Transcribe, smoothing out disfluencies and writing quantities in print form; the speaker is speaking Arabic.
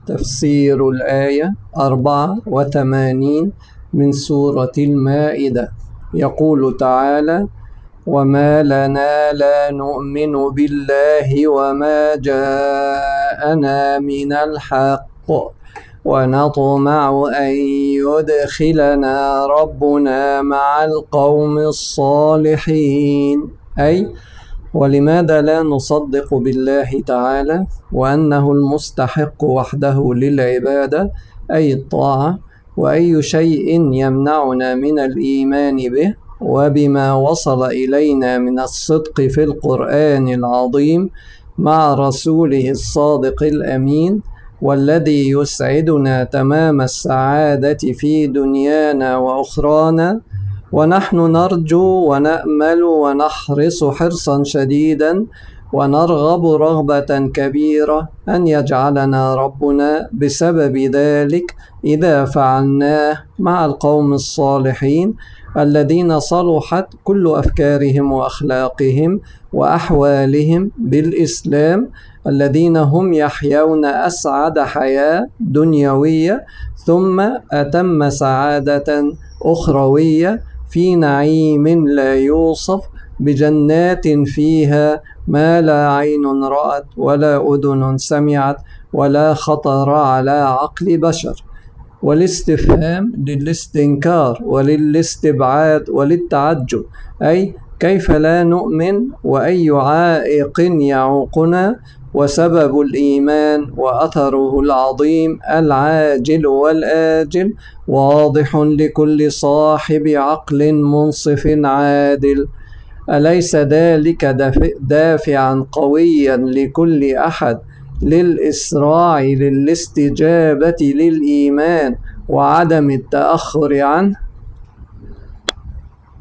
تفسير الآية 84 من سورة المائدة. يقول تعالى: وما لنا لا نؤمن بالله وما جاءنا من الحق ونطمع أن يدخلنا ربنا مع القوم الصالحين. أي ولماذا لا نصدق بالله تعالى وأنه المستحق وحده للعبادة أي الطاعة، وأي شيء يمنعنا من الإيمان به وبما وصل إلينا من الصدق في القرآن العظيم مع رسوله الصادق الأمين، والذي يسعدنا تمام السعادة في دنيانا وأخرانا. ونحن نرجو ونأمل ونحرص حرصا شديدا ونرغب رغبة كبيرة أن يجعلنا ربنا بسبب ذلك إذا فعلناه مع القوم الصالحين الذين صلحت كل أفكارهم وأخلاقهم وأحوالهم بالإسلام، الذين هم يحيون أسعد حياة دنيوية ثم أتم سعادة أخروية في نعيم لا يوصف، بجنات فيها ما لا عين رأت ولا أذن سمعت ولا خطر على عقل بشر. والاستفهام للاستنكار وللاستبعاد وللتعجب، أي كيف لا نؤمن وأي عائق يعوقنا، وسبب الإيمان وأثره العظيم العاجل والآجل واضح لكل صاحب عقل منصف عادل. أليس ذلك دافعا قويا لكل أحد للإسراع للاستجابة للإيمان وعدم التأخر عنه؟